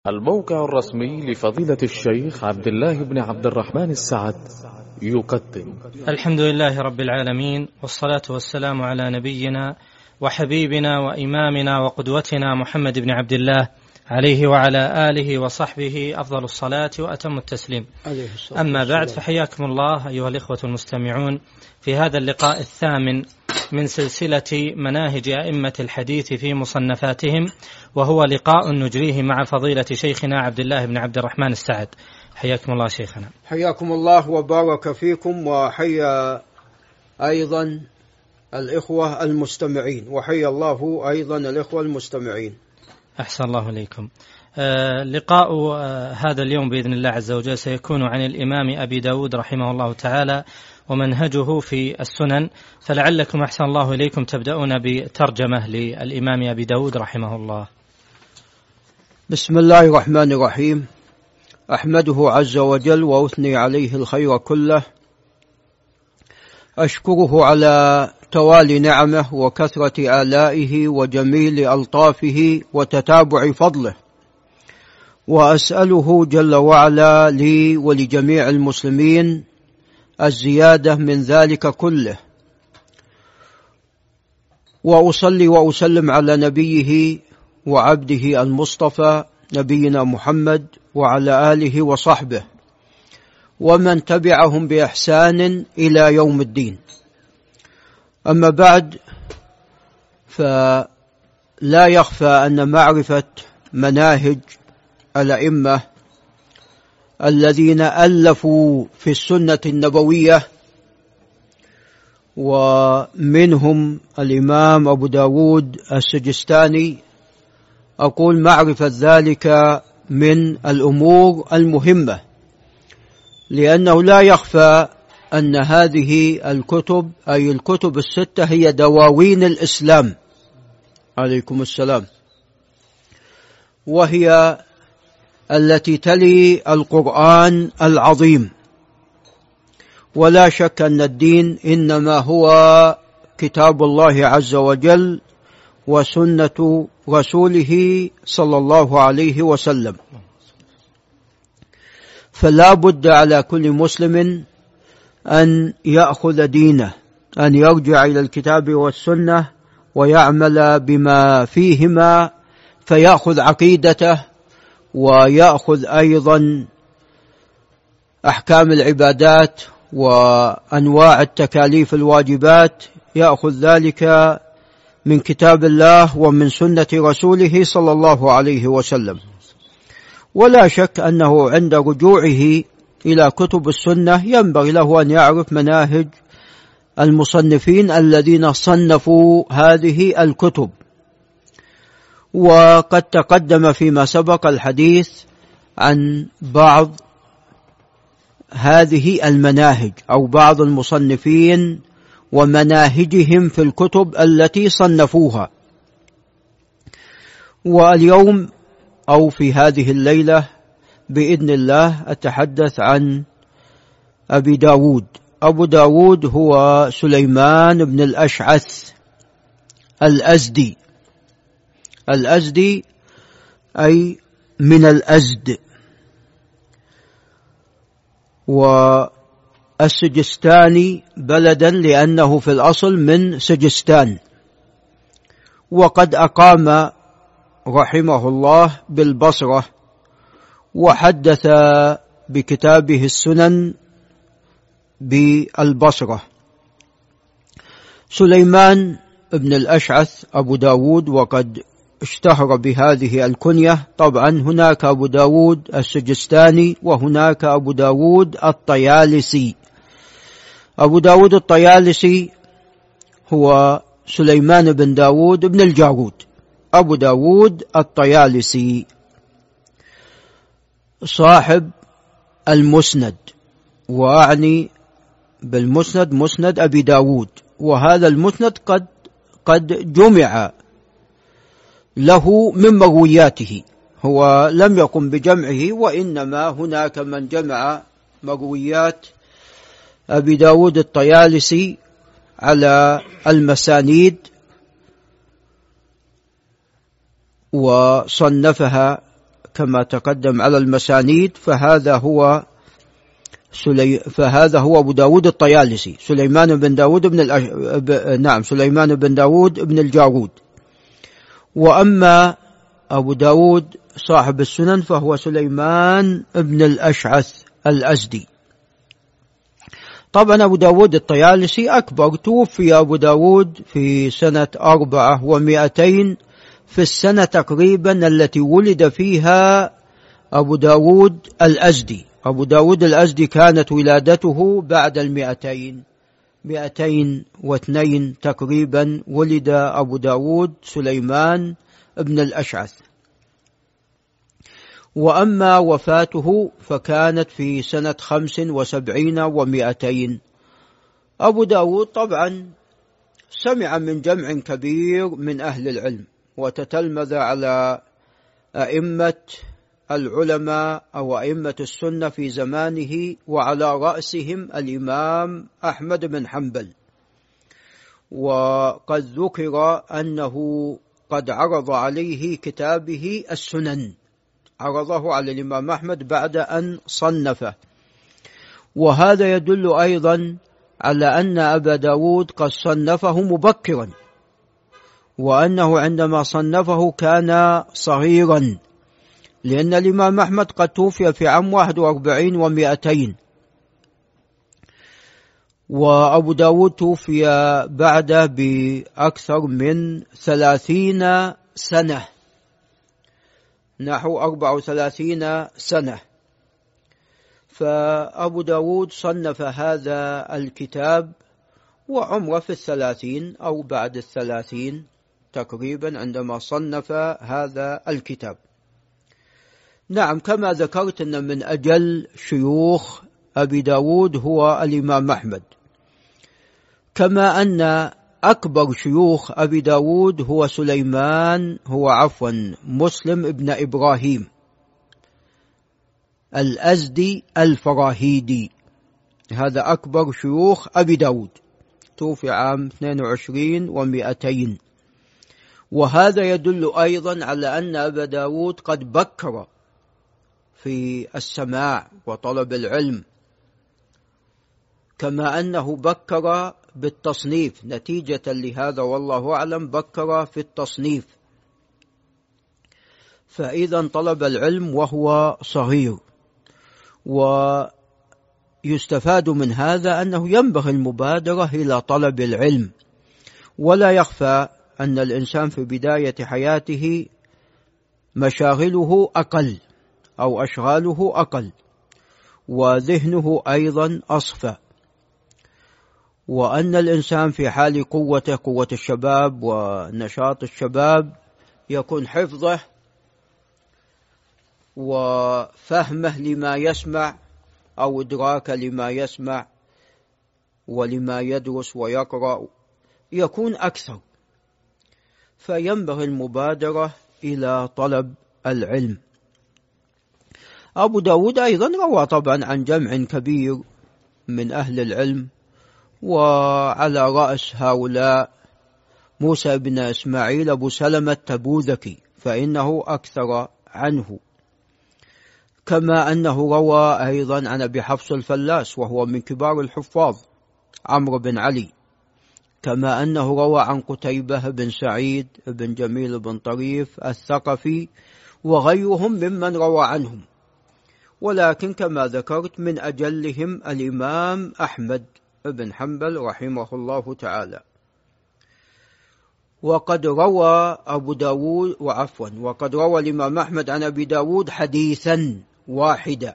الموقع الرسمي لفضيلة الشيخ عبد الله بن عبد الرحمن السعد يقدم. الحمد لله رب العالمين، والصلاة والسلام على نبينا وحبيبنا وإمامنا وقدوتنا محمد بن عبد الله عليه وعلى آله وصحبه أفضل الصلاة وأتم التسليم. أما بعد، فحياكم الله أيها الإخوة المستمعون في هذا اللقاء الثامن من سلسلة مناهج أئمة الحديث في مصنفاتهم، وهو لقاء نجريه مع فضيلة شيخنا عبد الله بن عبد الرحمن السعد. حياكم الله شيخنا. حياكم الله وبارك فيكم، وحيا أيضا الإخوة المستمعين، وحيا الله أيضا الإخوة المستمعين. أحسن الله إليكم. لقاء هذا اليوم بإذن الله عز وجل سيكون عن الإمام أبي داود رحمه الله تعالى ومنهجه في السنن، فلعلكم أحسن الله إليكم تبدأون بترجمة للإمام أبي داود رحمه الله. بسم الله الرحمن الرحيم. أحمده عز وجل وأثني عليه الخير كله، أشكره على توالي نعمه وكثرة آلائه وجميل ألطافه وتتابع فضله، وأسأله جل وعلا لي ولجميع المسلمين الزيادة من ذلك كله، وأصلي وأسلم على نبيه وعبده المصطفى نبينا محمد وعلى آله وصحبه ومن تبعهم بإحسان إلى يوم الدين. أما بعد، فلا يخفى أن معرفة مناهج الأئمة الذين ألفوا في السنة النبوية، ومنهم الإمام أبو داود السجستاني، أقول معرفة ذلك من الأمور المهمة، لأنه لا يخفى أن هذه الكتب أي الكتب الستة هي دواوين الإسلام عليكم السلام، وهي التي تلي القرآن العظيم. ولا شك أن الدين إنما هو كتاب الله عز وجل وسنة رسوله صلى الله عليه وسلم، فلا بد على كل مسلم أن يأخذ دينه، أن يرجع إلى الكتاب والسنة ويعمل بما فيهما، فيأخذ عقيدته ويأخذ أيضا أحكام العبادات وأنواع التكاليف الواجبات، يأخذ ذلك من كتاب الله ومن سنة رسوله صلى الله عليه وسلم. ولا شك أنه عند رجوعه إلى كتب السنة ينبغي له أن يعرف مناهج المصنفين الذين صنفوا هذه الكتب. وقد تقدم فيما سبق الحديث عن بعض هذه المناهج أو بعض المصنفين ومناهجهم في الكتب التي صنفوها. واليوم أو في هذه الليلة بإذن الله أتحدث عن أبي داود. أبو داود هو سليمان بن الأشعث الأزدي. الأزدي أي من الأزد، والسجستاني بلدا لأنه في الأصل من سجستان، وقد أقام رحمه الله بالبصرة وحدث بكتابه السنن بالبصرة. سليمان بن الأشعث أبو داود، وقد اشتهر بهذه الكنية. طبعا هناك أبو داود السجستاني وهناك أبو داود الطيالسي. أبو داود الطيالسي هو سليمان بن داود بن الجارود. أبو داود الطيالسي صاحب المسند، وأعني بالمسند مسند أبي داود، وهذا المسند قد جمع له من مروياته، هو لم يقم بجمعه، وإنما هناك من جمع مرويات أبي داود الطيالسي على المسانيد وصنفها كما تقدم على المسانيد، فهذا هو أبو داود الطيالسي، سليمان بن داود بن الجارود. وأما أبو داود صاحب السنن فهو سليمان بن الأشعث الأزدي. طبعا أبو داود الطيالسي أكبر، توفي أبو داود في سنة 400 في السنة تقريبا التي ولد فيها أبو داود الأزدي. أبو داود الأزدي كانت ولادته بعد 202 تقريبا ولد أبو داود سليمان بن الأشعث. وأما وفاته فكانت في سنة 75 و200. أبو داود طبعا سمع من جمع كبير من أهل العلم، وتتلمذ على أئمة العلماء أو أئمة السنة في زمانه، وعلى رأسهم الإمام أحمد بن حنبل. وقد ذكر أنه قد عرض عليه كتابه السنن، عرضه على الإمام أحمد بعد أن صنفه. وهذا يدل أيضا على أن أبا داود قد صنفه مبكرا، وأنه عندما صنفه كان صغيرا، لأن الإمام أحمد قد توفي في عام 41 و200، وأبو داود توفي بعده بأكثر من 30 سنة، نحو 34 سنة. فأبو داود صنف هذا الكتاب وعمره في 30 أو بعد 30 تقريبا عندما صنف هذا الكتاب. نعم، كما ذكرت أن من أجل شيوخ أبي داود هو الإمام أحمد، كما أن أكبر شيوخ أبي داود هو مسلم ابن إبراهيم الأزدي الفراهيدي، هذا أكبر شيوخ أبي داود، توفي عام 22 و200. وهذا يدل أيضا على أن أبا داود قد بكر في السماع وطلب العلم، كما أنه بكر بالتصنيف، نتيجة لهذا والله أعلم بكر في التصنيف. فإذا طلب العلم وهو صغير. ويستفاد من هذا أنه ينبغي المبادرة إلى طلب العلم، ولا يخفى أن الإنسان في بداية حياته مشاغله أقل أو أشغاله أقل، وذهنه أيضا أصفى، وأن الإنسان في حال قوة الشباب ونشاط الشباب يكون حفظه وفهمه لما يسمع أو إدراكه لما يسمع ولما يدرس ويقرأ يكون أكثر، فينبغي المبادرة إلى طلب العلم. أبو داود أيضا روى طبعا عن جمع كبير من أهل العلم، وعلى رأس هؤلاء موسى بن إسماعيل أبو سلمة التبوذكي، فإنه أكثر عنه، كما أنه روى أيضا عن أبي حفص الفلاس وهو من كبار الحفاظ عمرو بن علي، كما أنه روى عن قتيبة بن سعيد بن جميل بن طريف الثقفي وغيرهم ممن روى عنهم. ولكن كما ذكرت من أجلهم الإمام أحمد بن حنبل رحمه الله تعالى. وقد روى الإمام أحمد عن أبي داود حديثا واحدا،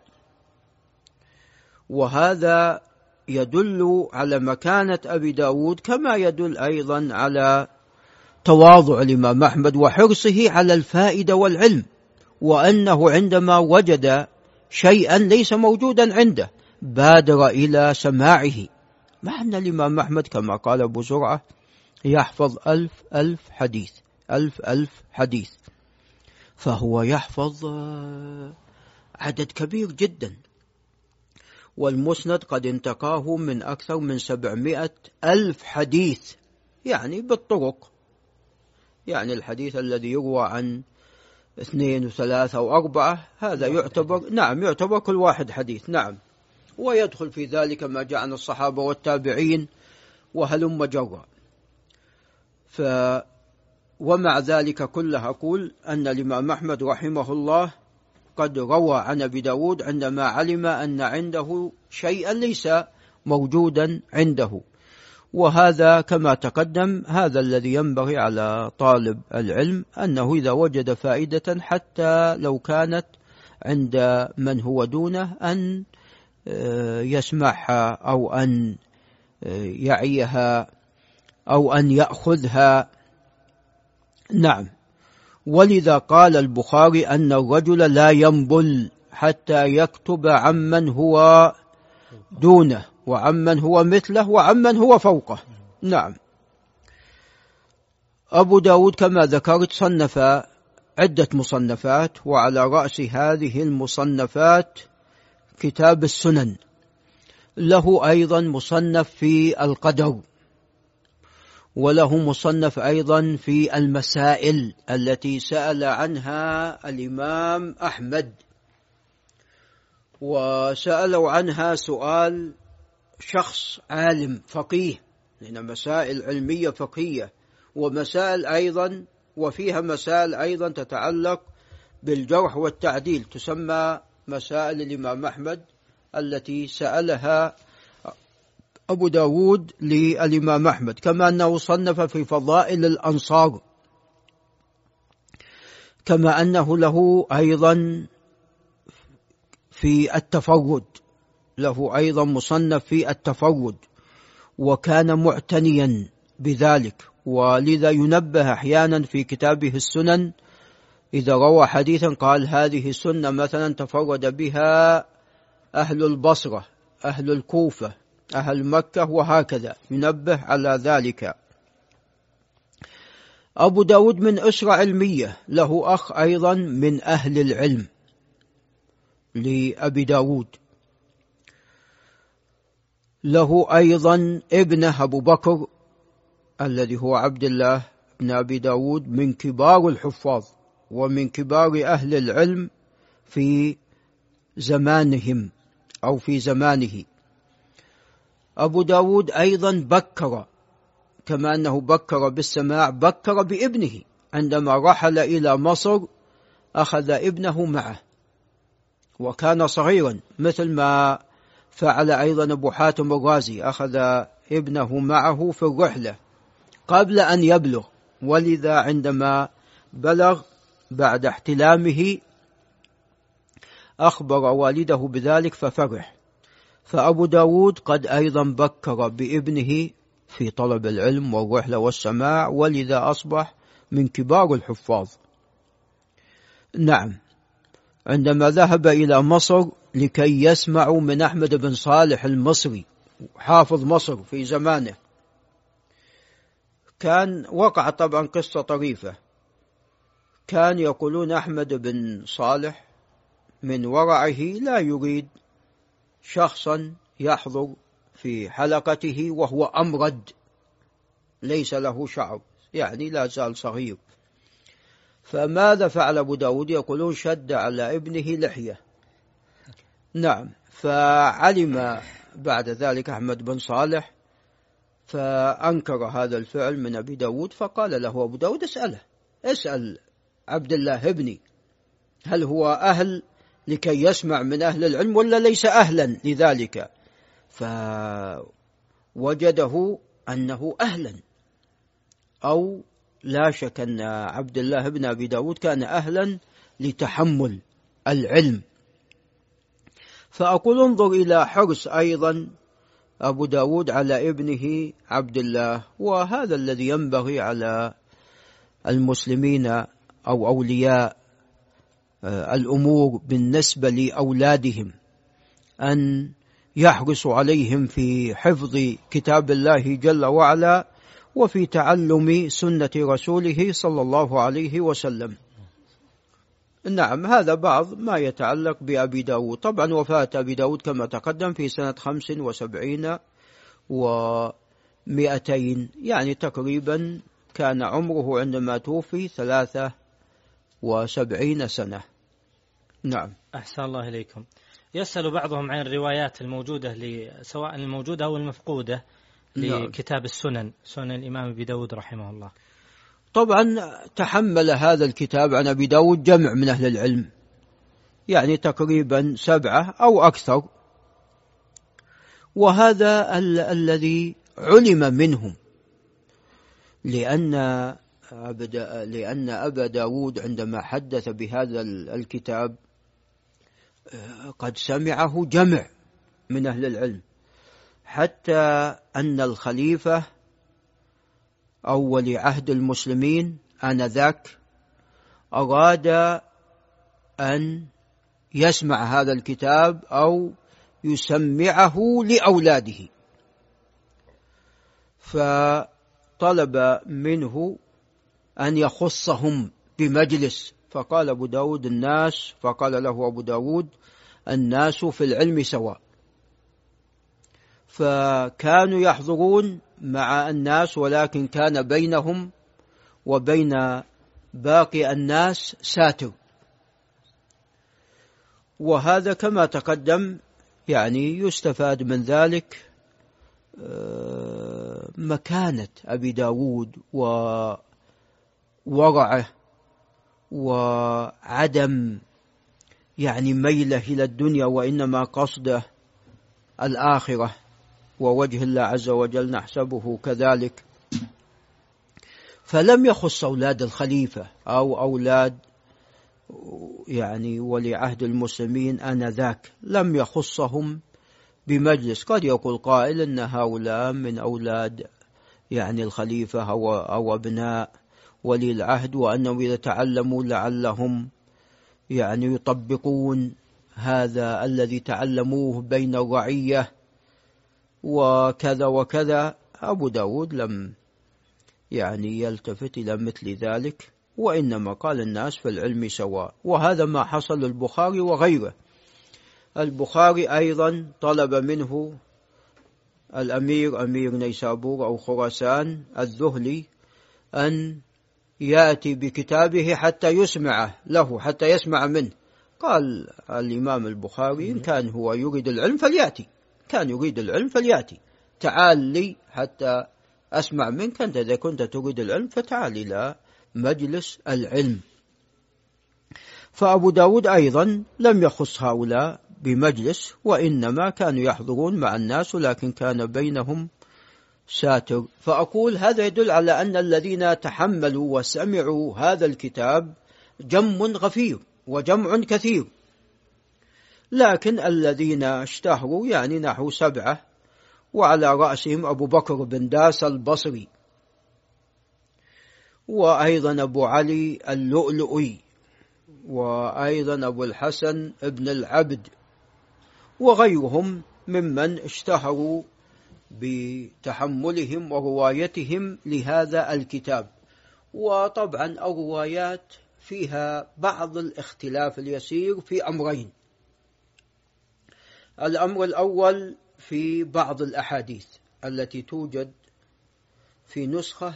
وهذا يدل على مكانة أبي داود، كما يدل أيضا على تواضع الإمام أحمد وحرصه على الفائدة والعلم، وأنه عندما وجد شيئا ليس موجودا عنده بادر إلى سماعه، مع أن الإمام أحمد كما قال أبو زرعة يحفظ 1000 حديث، 1000 حديث، فهو يحفظ عدد كبير جدا. والمسند قد انتقاه من أكثر من 700,000 حديث، يعني بالطرق، يعني الحديث الذي يروى عن 2 و3 أو 4، هذا يعتبر نعم يعتبر كل واحد حديث. نعم، ويدخل في ذلك ما جاء عن الصحابة والتابعين وهلم جرا. ومع ذلك كله أقول أن الإمام أحمد رحمه الله قد روى عن أبي داود عندما علم أن عنده شيئا ليس موجودا عنده، وهذا كما تقدم هذا الذي ينبغي على طالب العلم، أنه إذا وجد فائدة حتى لو كانت عند من هو دونه أن يسمعها أو أن يعيها أو أن يأخذها. نعم، ولذا قال البخاري أن الرجل لا ينبل حتى يكتب عمن هو دونه وعمن هو مثله وعمن هو فوقه. نعم. أبو داود كما ذكرت صنف عدة مصنفات، وعلى رأس هذه المصنفات كتاب السنن، له أيضا مصنف في القدر، وله مصنف أيضا في المسائل التي سأل عنها الإمام أحمد، وسألوا عنها سؤال شخص عالم فقيه، لأن مسائل علمية فقهية، ومسائل أيضا وفيها مسائل أيضا تتعلق بالجرح والتعديل، تسمى مسائل الإمام أحمد التي سألها أبو داود للإمام أحمد، كما أنه صنف في فضائل الأنصار، كما أنه له أيضا في التفرد، له أيضا مصنف في التفرد، وكان معتنيا بذلك، ولذا ينبه أحيانا في كتابه السنن إذا روى حديثا قال هذه سنة مثلا تفرد بها أهل البصرة، أهل الكوفة، أهل مكة، وهكذا ينبه على ذلك. أبو داود من أسرة علمية، له أخ أيضا من أهل العلم لأبي داود، له أيضا ابنه أبو بكر الذي هو عبد الله بن أبي داود، من كبار الحفاظ ومن كبار أهل العلم في زمانهم أو في زمانه. أبو داود أيضا بكر، كما أنه بكر بالسماع بكر بابنه، عندما رحل إلى مصر أخذ ابنه معه وكان صغيرا، مثل ما فعل أيضا أبو حاتم الرازي، أخذ ابنه معه في الرحلة قبل أن يبلغ، ولذا عندما بلغ بعد احتلامه أخبر والده بذلك ففرح. فأبو داود قد أيضا بكر بابنه في طلب العلم والرحلة والسماع، ولذا أصبح من كبار الحفاظ. نعم، عندما ذهب إلى مصر لكي يسمعوا من أحمد بن صالح المصري حافظ مصر في زمانه، كان وقع طبعا قصة طريفة، كان يقولون أحمد بن صالح من ورعه لا يريد شخصا يحضر في حلقته وهو أمرد ليس له شعر، يعني لا زال صغير. فماذا فعل أبو داود؟ يقولون شد على ابنه لحية. نعم، فعلم بعد ذلك أحمد بن صالح فأنكر هذا الفعل من أبي داود، فقال له أبو داود اسأل عبد الله ابني هل هو أهل لكي يسمع من أهل العلم ولا ليس أهلا لذلك، فوجده أنه أهلا، أو لا شك أن عبد الله بن أبي داود كان أهلا لتحمل العلم. فأقول انظر إلى حرص أيضا أبو داود على ابنه عبد الله، وهذا الذي ينبغي على المسلمين أو أولياء الأمور بالنسبة لأولادهم، أن يحرصوا عليهم في حفظ كتاب الله جل وعلا وفي تعلم سنة رسوله صلى الله عليه وسلم. نعم، هذا بعض ما يتعلق بأبي داود. طبعا وفاة أبي داود كما تقدم في سنة 75 و200، يعني تقريبا كان عمره عندما توفي 83 وسبعين سنة. نعم. أحسن الله إليكم. يسأل بعضهم عن الروايات الموجودة سواء الموجودة أو المفقودة لكتاب السنن، سنن الإمام أبي داود رحمه الله. طبعا تحمل هذا الكتاب عن أبي داود جمع من أهل العلم، يعني تقريبا 7 أو أكثر، وهذا الذي علم منهم، لأن أبا داود عندما حدث بهذا الكتاب قد سمعه جمع من أهل العلم، حتى أن الخليفة أو ولي عهد المسلمين آنذاك أراد أن يسمع هذا الكتاب أو يسمعه لأولاده، فطلب منه أن يخصهم بمجلس، فقال أبو داود الناس، فقال له أبو داود الناس في العلم سواء، فكانوا يحضرون مع الناس، ولكن كان بينهم وبين باقي الناس ساتر. وهذا كما تقدم يعني يستفاد من ذلك مكانة أبي داود وورعه وعدم يعني ميله إلى الدنيا، وإنما قصده الآخرة ووجه الله عز وجل، نحسبه كذلك. فلم يخص أولاد الخليفة أو أولاد يعني ولي عهد المسلمين آنذاك، لم يخصهم بمجلس. قد يقول قائل أن هؤلاء من أولاد يعني الخليفة أو أبناء ولي العهد، وأنهم إذا تعلموا لعلهم يعني يطبقون هذا الذي تعلموه بين الرعية وكذا وكذا. أبو داود لم يعني يلتفت إلى مثل ذلك، وإنما قال الناس في العلم سواء. وهذا ما حصل للبخاري وغيره. البخاري أيضا طلب منه الأمير أمير نيسابور أو خراسان الذهلي أن يأتي بكتابه حتى يسمعه له، حتى يسمع منه. قال الإمام البخاري إن كان هو يريد العلم فليأتي، كان يريد العلم فليأتي، تعال لي حتى أسمع منك، أنت إذا كنت تريد العلم فتعال إلى مجلس العلم. فأبو داود أيضا لم يخص هؤلاء بمجلس، وإنما كانوا يحضرون مع الناس، ولكن كان بينهم ساتر. فأقول هذا يدل على أن الذين تحملوا وسمعوا هذا الكتاب جم غفير وجمع كثير، لكن الذين اشتهروا يعني نحو 7، وعلى رأسهم أبو بكر بن داس البصري، وأيضا أبو علي اللؤلؤي، وأيضا أبو الحسن ابن العبد، وغيرهم ممن اشتهروا بتحملهم وروايتهم لهذا الكتاب. وطبعا الروايات فيها بعض الاختلاف اليسير في أمرين. الأمر الأول في بعض الأحاديث التي توجد في نسخة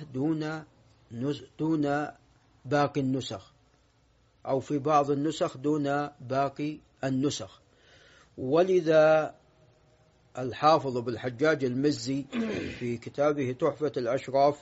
دون باقي النسخ، أو في بعض النسخ دون باقي النسخ. ولذا الحافظ ابن الحجاج المزي في كتابه تحفة الأشراف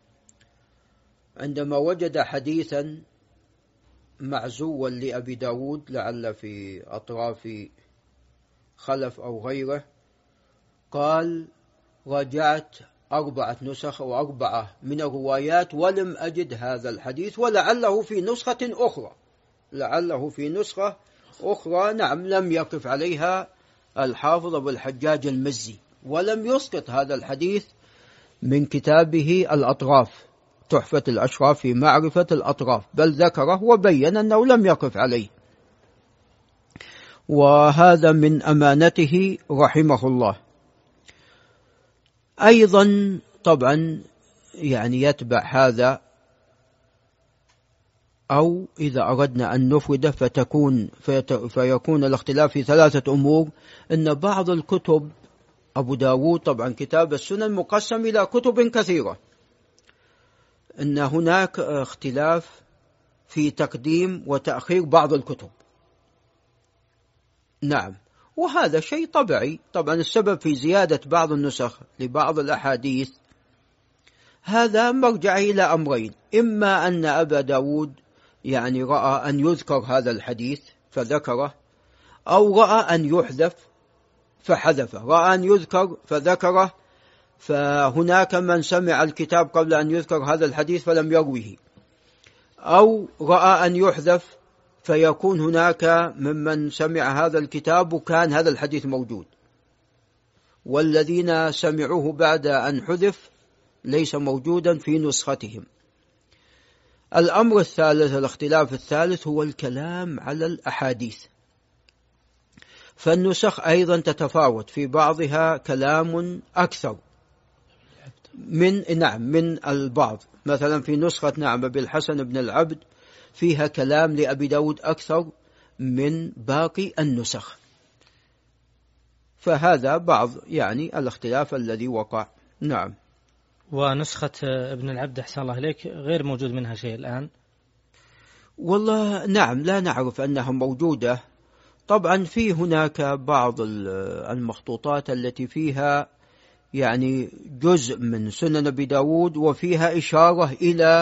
عندما وجد حديثا معزوا لأبي داود لعل في أطراف خلف أو غيره، قال رجعت 4 نسخ أو 4 من الروايات ولم أجد هذا الحديث، ولعله في نسخة أخرى، لعله في نسخة أخرى. نعم، لم يقف عليها الحافظ ابن الحجاج المزي، ولم يسقط هذا الحديث من كتابه الأطراف، تحفة الأشراف في معرفة الأطراف، بل ذكره وبين أنه لم يقف عليه، وهذا من أمانته رحمه الله. أيضا طبعا يعني يتبع هذا، أو إذا أردنا أن نفرد فيكون الاختلاف في 3 أمور. إن بعض الكتب أبو داود طبعا كتاب السنن مقسم إلى كتب كثيرة، إن هناك اختلاف في تقديم وتأخير بعض الكتب. نعم، وهذا شيء طبيعي. طبعا السبب في زيادة بعض النسخ لبعض الأحاديث هذا مرجع إلى أمرين: إما أن أبا داود يعني رأى أن يذكر هذا الحديث فذكره، أو رأى أن يحذف فحذفه. رأى أن يذكر فذكره، فهناك من سمع الكتاب قبل أن يذكر هذا الحديث فلم يروه، أو رأى أن يحذف فيكون هناك ممن سمع هذا الكتاب وكان هذا الحديث موجود، والذين سمعوه بعد أن حذف ليس موجودا في نسختهم. الأمر الثالث، الاختلاف الثالث، هو الكلام على الأحاديث. فالنسخ أيضا تتفاوت، في بعضها كلام أكثر من البعض. مثلا في نسخة نعم بالحسن بن العبد فيها كلام لأبي داود أكثر من باقي النسخ. فهذا بعض يعني الاختلاف الذي وقع. نعم. ونسخة ابن العبد أحسن الله إليك غير موجود منها شيء الآن؟ والله نعم، لا نعرف أنها موجودة. طبعا في هناك بعض المخطوطات التي فيها يعني جزء من سنن أبي داود وفيها إشارة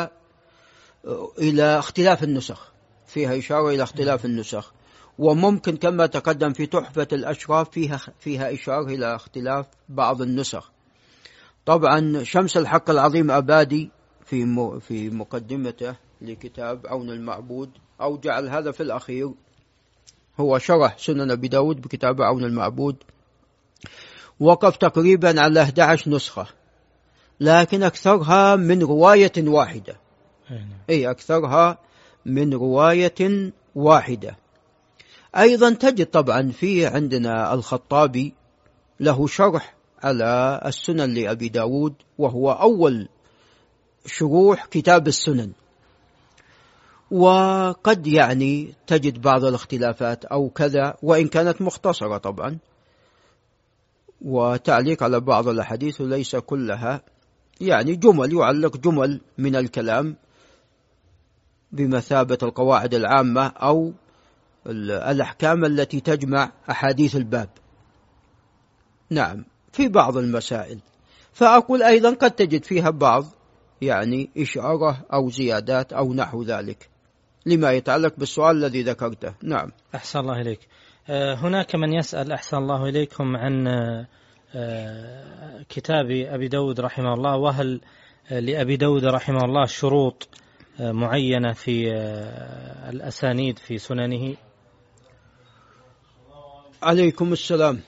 إلى اختلاف النسخ، فيها إشارة إلى اختلاف النسخ. وممكن كما تقدم في تحفة الأشراف فيها إشارة إلى اختلاف بعض النسخ. طبعا شمس الحق العظيم أبادي في مقدمته لكتاب عون المعبود، أو جعل هذا في الأخير، هو شرح سنن أبي داود بكتاب عون المعبود، وقف تقريبا على 11 نسخة، لكن أكثرها من رواية واحدة. أكثرها من رواية واحدة. أيضا تجد طبعا في عندنا الخطابي له شرح على السنن لأبي داود، وهو أول شروح كتاب السنن. وقد يعني تجد بعض الاختلافات أو كذا، وإن كانت مختصرة طبعا، وتعليق على بعض الأحاديث، وليس كلها يعني جمل، يعلق جمل من الكلام بمثابة القواعد العامة أو الأحكام التي تجمع أحاديث الباب. نعم، في بعض المسائل. فأقول أيضا قد تجد فيها بعض يعني إشارة أو زيادات أو نحو ذلك لما يتعلق بالسؤال الذي ذكرته. نعم. أحسن الله إليك. هناك من يسأل أحسن الله إليكم عن كتاب أبي داود رحمه الله، وهل لأبي داود رحمه الله شروط معينة في الأسانيد في سننه؟ عليكم السلام.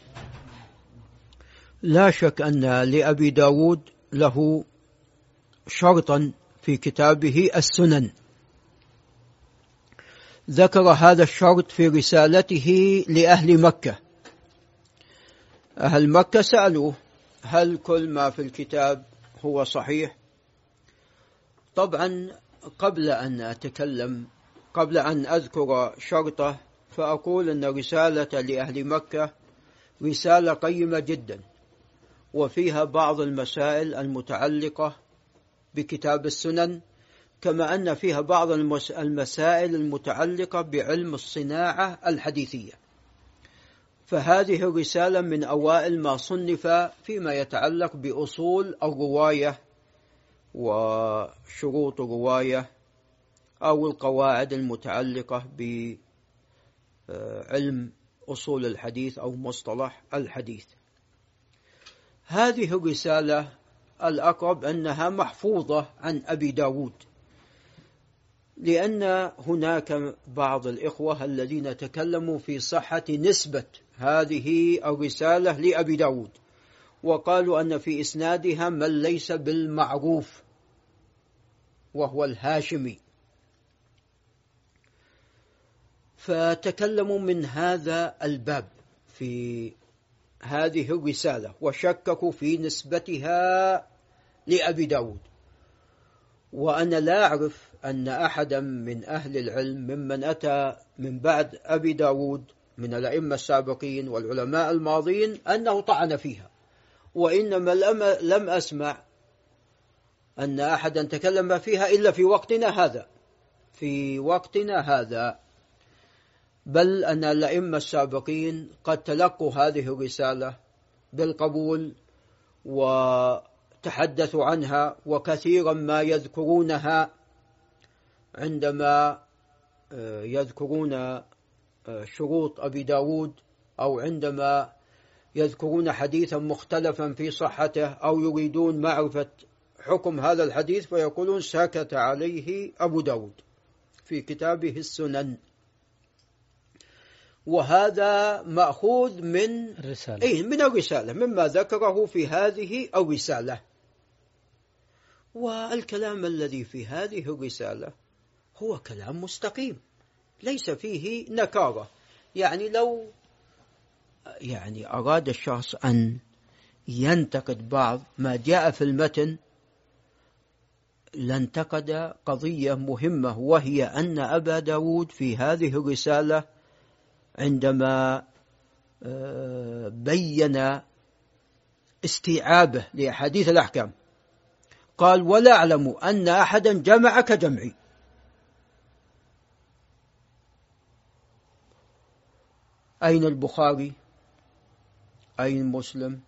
لا شك أن لأبي داود له شرطا في كتابه السنن، ذكر هذا الشرط في رسالته لأهل مكة. أهل مكة سألوه: هل كل ما في الكتاب هو صحيح؟ طبعا قبل أن أذكر شرطه فأقول أن رسالة لأهل مكة رسالة قيمة جدا، وفيها بعض المسائل المتعلقة بكتاب السنن، كما أن فيها بعض المسائل المتعلقة بعلم الصناعة الحديثية. فهذه الرسالة من أوائل ما صنف فيما يتعلق بأصول الرواية وشروط الرواية أو القواعد المتعلقة بعلم أصول الحديث أو مصطلح الحديث. هذه الرسالة الأقرب أنها محفوظة عن أبي داود، لأن هناك بعض الإخوة الذين تكلموا في صحة نسبة هذه الرسالة لأبي داود، وقالوا أن في إسنادها من ليس بالمعروف وهو الهاشمي، فتكلموا من هذا الباب في هذه الرسالة وشككوا في نسبتها لأبي داود. وأنا لا أعرف أن أحدا من أهل العلم ممن أتى من بعد أبي داود من الأئمة السابقين والعلماء الماضين أنه طعن فيها، وإنما لم أسمع أن أحدا تكلم فيها إلا في وقتنا هذا، في وقتنا هذا، بل أن الأئمة السابقين قد تلقوا هذه الرسالة بالقبول وتحدثوا عنها، وكثيرا ما يذكرونها عندما يذكرون شروط أبي داود، أو عندما يذكرون حديثا مختلفا في صحته، أو يريدون معرفة حكم هذا الحديث فيقولون سكت عليه أبو داود في كتابه السنن. وهذا مأخوذ من الرسالة، من الرسالة، مما ذكره في هذه الرسالة. والكلام الذي في هذه الرسالة هو كلام مستقيم ليس فيه نكارة. يعني لو أراد الشخص أن ينتقد بعض ما جاء في المتن لانتقد قضية مهمة، وهي أن أبا داود في هذه الرسالة عندما بين استيعابه لأحاديث الأحكام قال: ولا أعلم أن أحدا جمع كجمعي. أين البخاري؟ أين مسلم؟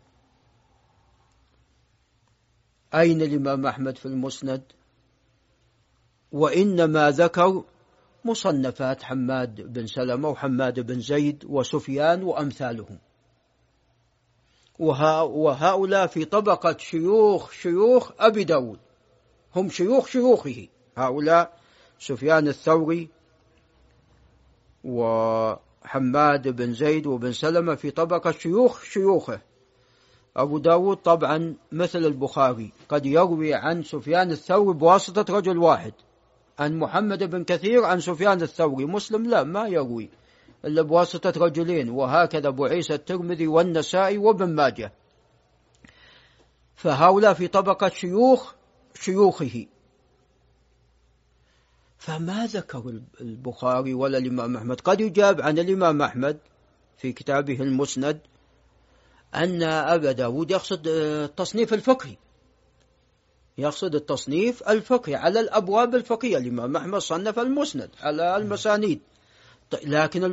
أين الإمام أحمد في المسند؟ وإنما ذكر مصنفات حماد بن سلمة وحماد بن زيد وسفيان وأمثالهم، وهؤلاء في طبقة شيوخ أبي داود، هم شيوخ شيوخه. هؤلاء سفيان الثوري وحماد بن زيد وبن سلمة في طبقة شيوخه. أبو داود طبعا مثل البخاري قد يروي عن سفيان الثوري بواسطة رجل واحد، عن محمد بن كثير عن سفيان الثوري. مسلم لا، ما يروي إلا بواسطة رجلين، وهكذا أبو عيسى الترمذي والنسائي وابن ماجه. فهؤلاء في طبقة شيوخه. فما ذكر البخاري ولا الإمام أحمد. قد يجاب عن الإمام أحمد في كتابه المسند أن أبا داود يقصد التصنيف الفقهي، يقصد التصنيف الفقهي على الأبواب الفقهية. الإمام أحمد صنف المسند على المسانيد. لكن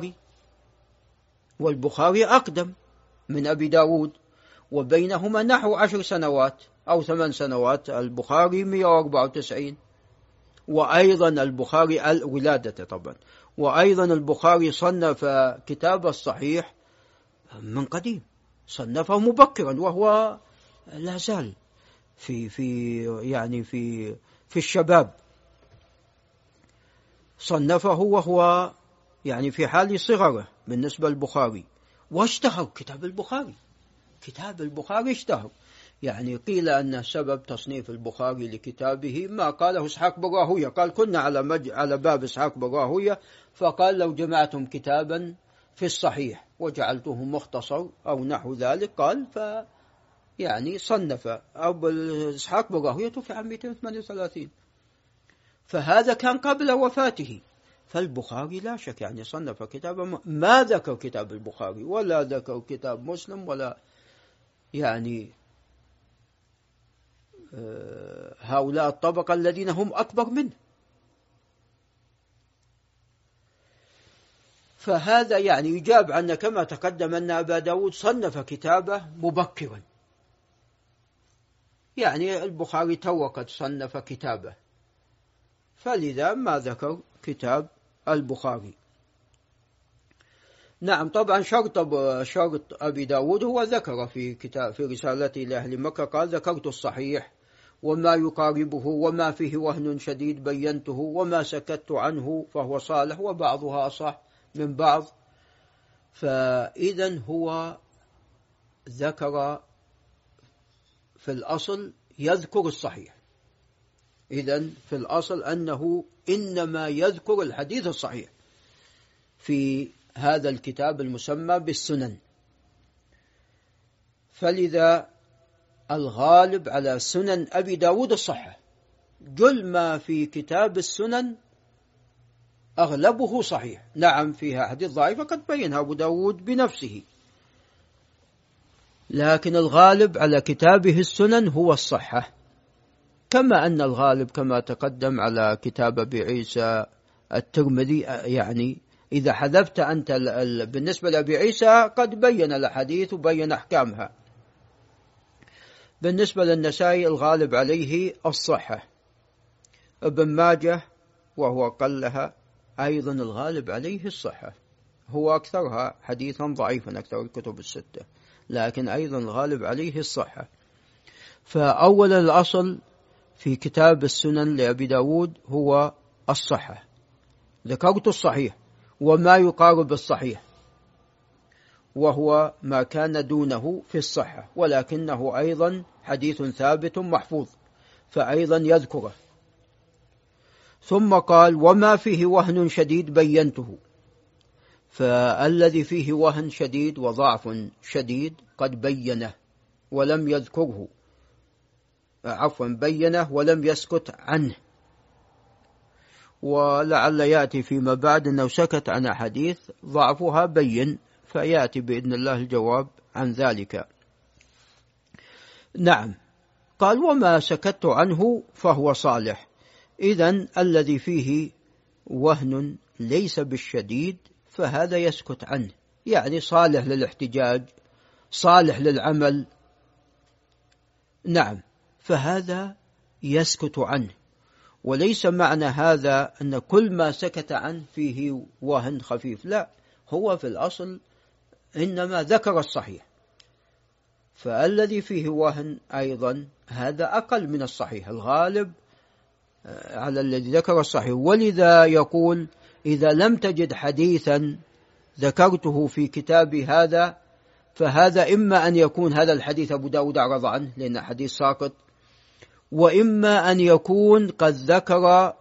والبخاري أقدم من أبي داود، وبينهما نحو 10 سنوات أو 8 سنوات. البخاري 194، وأيضا البخاري ولادته طبعا. وأيضا البخاري صنف كتاب الصحيح من قديم، صنفه مبكرا، وهو لا زال في الشباب. صنفه وهو يعني في حال صغره بالنسبة للبخاري، واشتهر كتاب البخاري اشتهر. يعني قيل أن سبب تصنيف البخاري لكتابه ما قاله إسحاق بن راهويه، قال: كنا على باب إسحاق بن راهويه، فقال: لو جمعتم كتابا في الصحيح وجعلته مختصر أو نحو ذلك، قال يعني صنف. أبو إسحاق بن راهويه توفي عام 238، فهذا كان قبل وفاته. فالبخاري لا شك يعني صنف كتابا، ما ذكر كتاب البخاري ولا ذكر كتاب مسلم ولا يعني هؤلاء الطبقة الذين هم أكبر منه. فهذا يعني يجاب عنا كما تقدم أن أبا داود صنف كتابه مبكرا. يعني البخاري قد صنف كتابه، فلذا ما ذكر كتاب البخاري. نعم طبعا شرط أبي داود هو ذكر في رسالته لأهل مكة، قال: ذكرت الصحيح وما يقاربه وما فيه وهن شديد بينته وما سكت عنه فهو صالح وبعضها أصح من بعض. فإذا هو ذكر في الأصل يذكر الصحيح. إذن في الأصل أنه إنما يذكر الحديث الصحيح في هذا الكتاب المسمى بالسنن. فلذا الغالب على سنن أبي داود الصحة، جل ما في كتاب السنن أغلبه صحيح. نعم فيها حديث ضعيفة قد بينها أبو داود بنفسه، لكن الغالب على كتابه السنن هو الصحة. كما أن الغالب كما تقدم على كتاب أبي عيسى الترمذي، يعني إذا حذفت أنت بالنسبة لأبي عيسى قد بين الأحاديث وبين أحكامها. بالنسبة للنسائي الغالب عليه الصحة. ابن ماجه وهو أقلها أيضا الغالب عليه الصحة، هو أكثرها حديثا ضعيفا أكثر الكتب الستة، لكن أيضا الغالب عليه الصحة. فأولا الأصل في كتاب السنن لأبي داود هو الصحة، ذكرت الصحيح وما يقارب الصحيح، وهو ما كان دونه في الصحة، ولكنه أيضا حديث ثابت محفوظ فأيضا يذكره. ثم قال وما فيه وهن شديد بينته، فالذي فيه وهن شديد وضعف شديد قد بينه ولم يذكره، بينه ولم يسكت عنه. ولعل يأتي فيما بعد أنه سكت عن أحاديث ضعفها بين، فيأتي بإذن الله الجواب عن ذلك. نعم، قال وما سكت عنه فهو صالح. إذن الذي فيه وهن ليس بالشديد فهذا يسكت عنه، يعني صالح للاحتجاج، صالح للعمل. نعم، فهذا يسكت عنه. وليس معنى هذا أن كل ما سكت عنه فيه وهن خفيف، لا، هو في الأصل إنما ذكر الصحيح، فالذي فيه وهن أيضا هذا أقل من الصحيح، الغالب على الذي ذكر الصحيح. ولذا يقول إذا لم تجد حديثا ذكرته في كتابي هذا فهذا إما أن يكون هذا الحديث أبو داود أعرض عنه لأن حديث ساقط، وإما أن يكون قد ذكر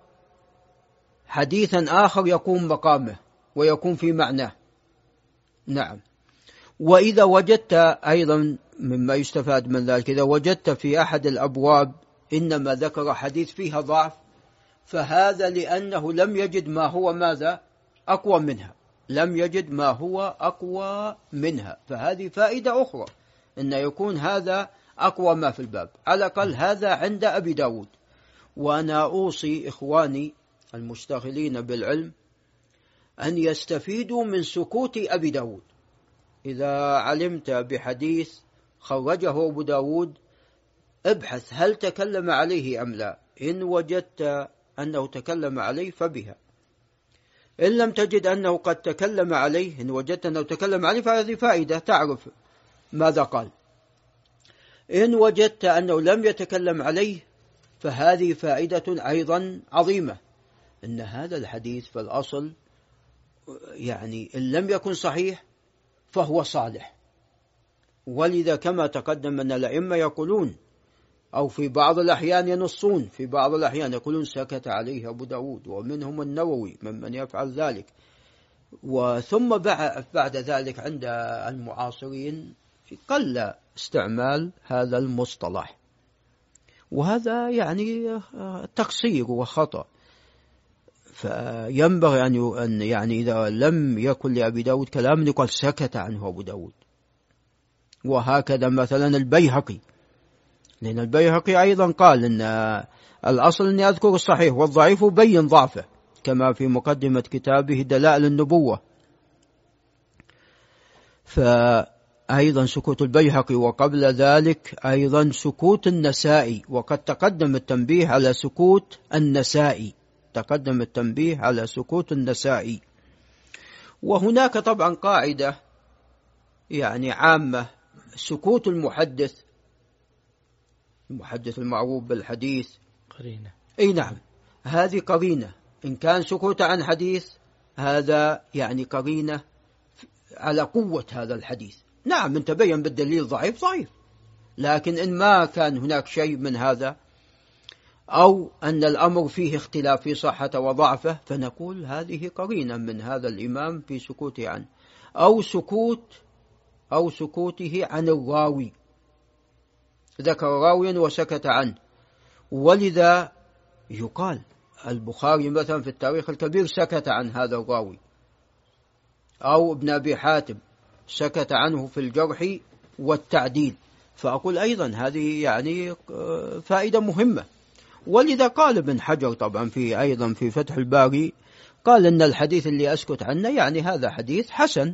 حديثا آخر يقوم مقامه ويكون في معناه. نعم. وإذا وجدت أيضا مما يستفاد من ذلك، إذا وجدت في أحد الأبواب إنما ذكر حديث فيها ضعف فهذا لأنه لم يجد ما هو ماذا أقوى منها، لم يجد ما هو أقوى منها، فهذه فائدة أخرى أن يكون هذا أقوى ما في الباب، على الأقل هذا عند أبي داود. وأنا أوصي إخواني المشتغلين بالعلم أن يستفيدوا من سكوت أبي داود. إذا علمت بحديث خرجه أبو داود ابحث هل تكلم عليه أم لا، إن وجدت أنه تكلم عليه فبها، إن لم تجد أنه قد تكلم عليه، إن وجدت أنه تكلم عليه فهذه فائدة تعرف ماذا قال. إن وجدت أنه لم يتكلم عليه فهذه فائدة أيضا عظيمة، إن هذا الحديث في الأصل يعني إن لم يكن صحيح فهو صالح. ولذا كما تقدم أن الأئمة يقولون أو في بعض الأحيان ينصون، في بعض الأحيان يقولون سكت عليه أبو داود، ومنهم النووي ممن يفعل ذلك. وثم بعد ذلك عند المعاصرين قل استعمال هذا المصطلح، وهذا يعني تقصير وخطأ. فينبغي أن يعني إذا لم يكن لأبي داود كلام يقال سكت عنه أبو داود. وهكذا مثلا البيهقي، لأن البيهقي أيضا قال إن الأصل أني أذكر الصحيح والضعيف بين ضعفه، كما في مقدمة كتابه دلائل النبوة. فأيضا سكوت البيهقي، وقبل ذلك أيضا سكوت النسائي، وقد تقدم التنبيه على سكوت النسائي، تقدم التنبيه على سكوت النسائي. وهناك طبعا قاعدة يعني عامة، سكوت المحدث المعروف بالحديث قرينة. أي نعم، هذه قرينة. إن كان سكوت عن حديث هذا يعني قرينة على قوة هذا الحديث. نعم، من تبين بالدليل ضعيف، لكن إن ما كان هناك شيء من هذا أو أن الأمر فيه اختلاف في صحة وضعفه فنقول هذه قرينة من هذا الإمام في سكوته عنه، أو سكوته عن الراوي، ذكر راويا وسكت عنه. ولذا يقال البخاري مثلا في التاريخ الكبير سكت عن هذا الراوي، أو ابن أبي حاتم سكت عنه في الجرح والتعديل. فأقول أيضا هذه يعني فائدة مهمة. ولذا قال ابن حجر طبعا أيضا في فتح الباري، قال إن الحديث اللي أسكت عنه يعني هذا حديث حسن.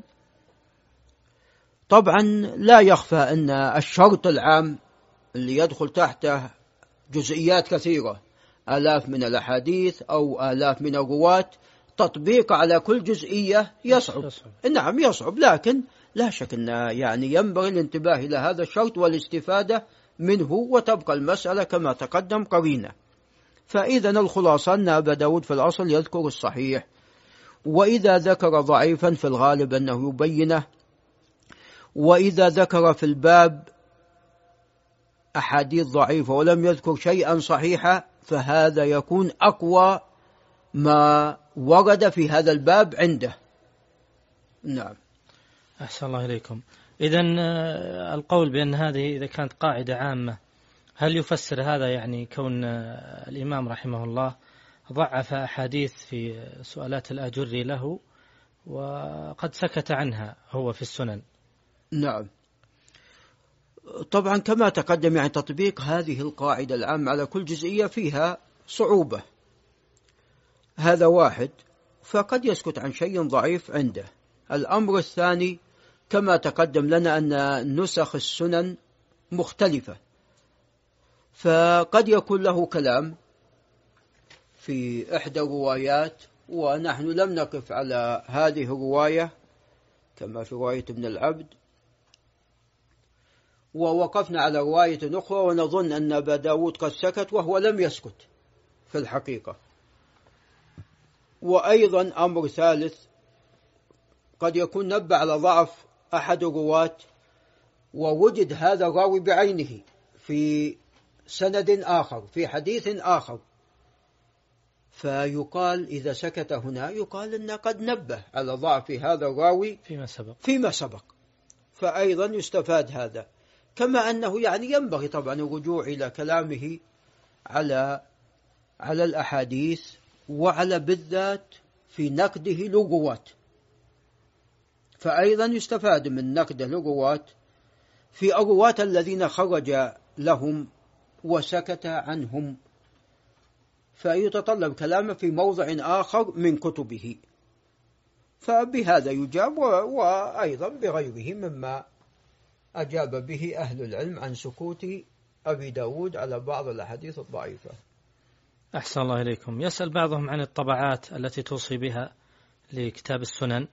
طبعا لا يخفى أن الشرط العام اللي يدخل تحته جزئيات كثيرة، آلاف من الأحاديث أو آلاف من الرواة، تطبيق على كل جزئية يصعب. نعم يصعب، لكن لا شك أن يعني ينبغي الانتباه إلى هذا الشرط والاستفادة منه، وتبقى المسألة كما تقدم قرينة. فإذا الخلاصة أن أبا داود في الأصل يذكر الصحيح، وإذا ذكر ضعيفا في الغالب أنه يبينه، وإذا ذكر في الباب أحاديث ضعيفة ولم يذكر شيئا صحيحا فهذا يكون أقوى ما ورد في هذا الباب عنده. نعم. أحسن الله إليكم. إذن القول بأن هذه إذا كانت قاعدة عامة، هل يفسر هذا يعني كون الإمام رحمه الله ضعف أحاديث في سؤالات الآجري له وقد سكت عنها هو في السنن؟ نعم طبعا كما تقدم، يعني تطبيق هذه القاعدة العامة على كل جزئية فيها صعوبة، هذا واحد، فقد يسكت عن شيء ضعيف عنده. الأمر الثاني كما تقدم لنا أن نسخ السنن مختلفة، فقد يكون له كلام في إحدى الروايات ونحن لم نقف على هذه الرواية كما في رواية ابن العبد، ووقفنا على رواية أخرى ونظن أن أبا داود قد سكت وهو لم يسكت في الحقيقة. وأيضا أمر ثالث، قد يكون نبه على ضعف أحد الرواة ووجد هذا الراوي بعينه في سند آخر في حديث آخر، فيقال إذا سكت هنا يقال أنه قد نبه على ضعف هذا الراوي فيما سبق، فأيضا يستفاد هذا. كما أنه يعني ينبغي طبعا الرجوع إلى كلامه على الأحاديث وعلى بالذات في نقده للرواة، فأيضا يستفاد من نقده للرواة في الرواة الذين خرج لهم وسكت عنهم، فيتطلب كلامه في موضع آخر من كتبه، فبهذا يجاب، وأيضا بغيره مما أجاب به أهل العلم عن سكوت أبي داود على بعض الأحاديث الضعيفة. أحسن الله إليكم. يسأل بعضهم عن الطبعات التي توصي بها لكتاب السنن.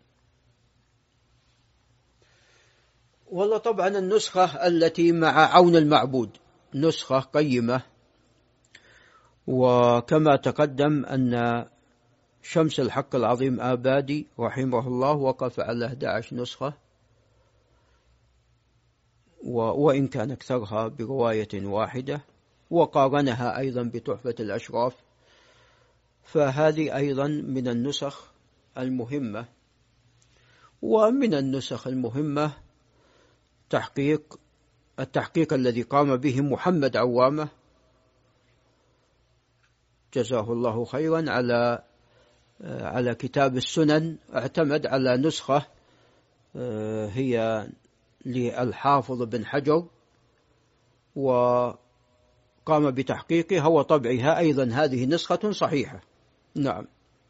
والله طبعا النسخة التي مع عون المعبود نسخة قيمة، وكما تقدم أن شمس الحق العظيم آبادي رحمه الله وقف على 11 نسخة، وإن كان أكثرها برواية واحدة، وقارنها أيضا بتحفة الأشراف، فهذه أيضا من النسخ المهمة. ومن النسخ المهمة التحقيق الذي قام به محمد عوامة جزاه الله خيرا على كتاب السنن، اعتمد على نسخة هي للحافظ بن حجر وقام بتحقيقها وطبعها، أيضا هذه نسخة صحيحة. نعم.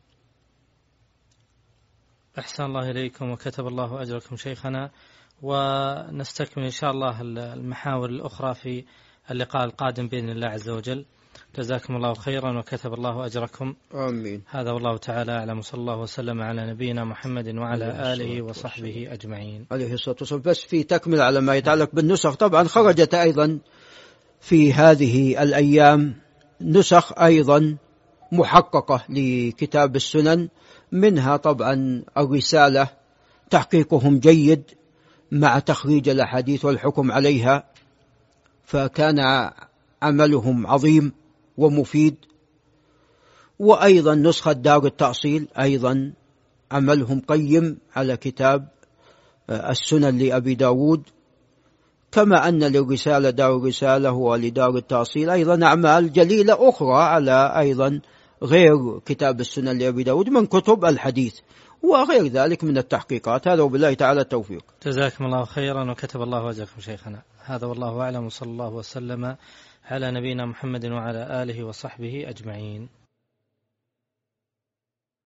أحسن الله إليكم وكتب الله أجركم شيخنا، ونستكمل إن شاء الله المحاور الأخرى في اللقاء القادم بإذن الله عز وجل. جزاكم الله خيرا وكتب الله أجركم. آمين. هذا والله تعالى أعلم، صلى الله وسلم على نبينا محمد وعلى آله وصحبه أجمعين عليه الصلاة والسلام. بس في تكمل على ما يتعلق بالنسخ، طبعا خرجت أيضا في هذه الأيام نسخ أيضا محققة لكتاب السنن، منها طبعا الرسالة تحقيقهم جيد مع تخريج الأحاديث والحكم عليها، فكان عملهم عظيم ومفيد. وأيضا نسخة دار التأصيل أيضا عملهم قيم على كتاب السنن لأبي داود، كما أن للرسالة دار الرسالة ولدار التأصيل أيضا أعمال جليلة أخرى على أيضا غير كتاب السنن لأبي داود من كتب الحديث وغير ذلك من التحقيقات. هذا وبالله تعالى التوفيق. جزاكم الله خيرا وكتب الله أجركم شيخنا. هذا والله أعلم، وصلى الله وسلم على نبينا محمد وعلى آله وصحبه أجمعين.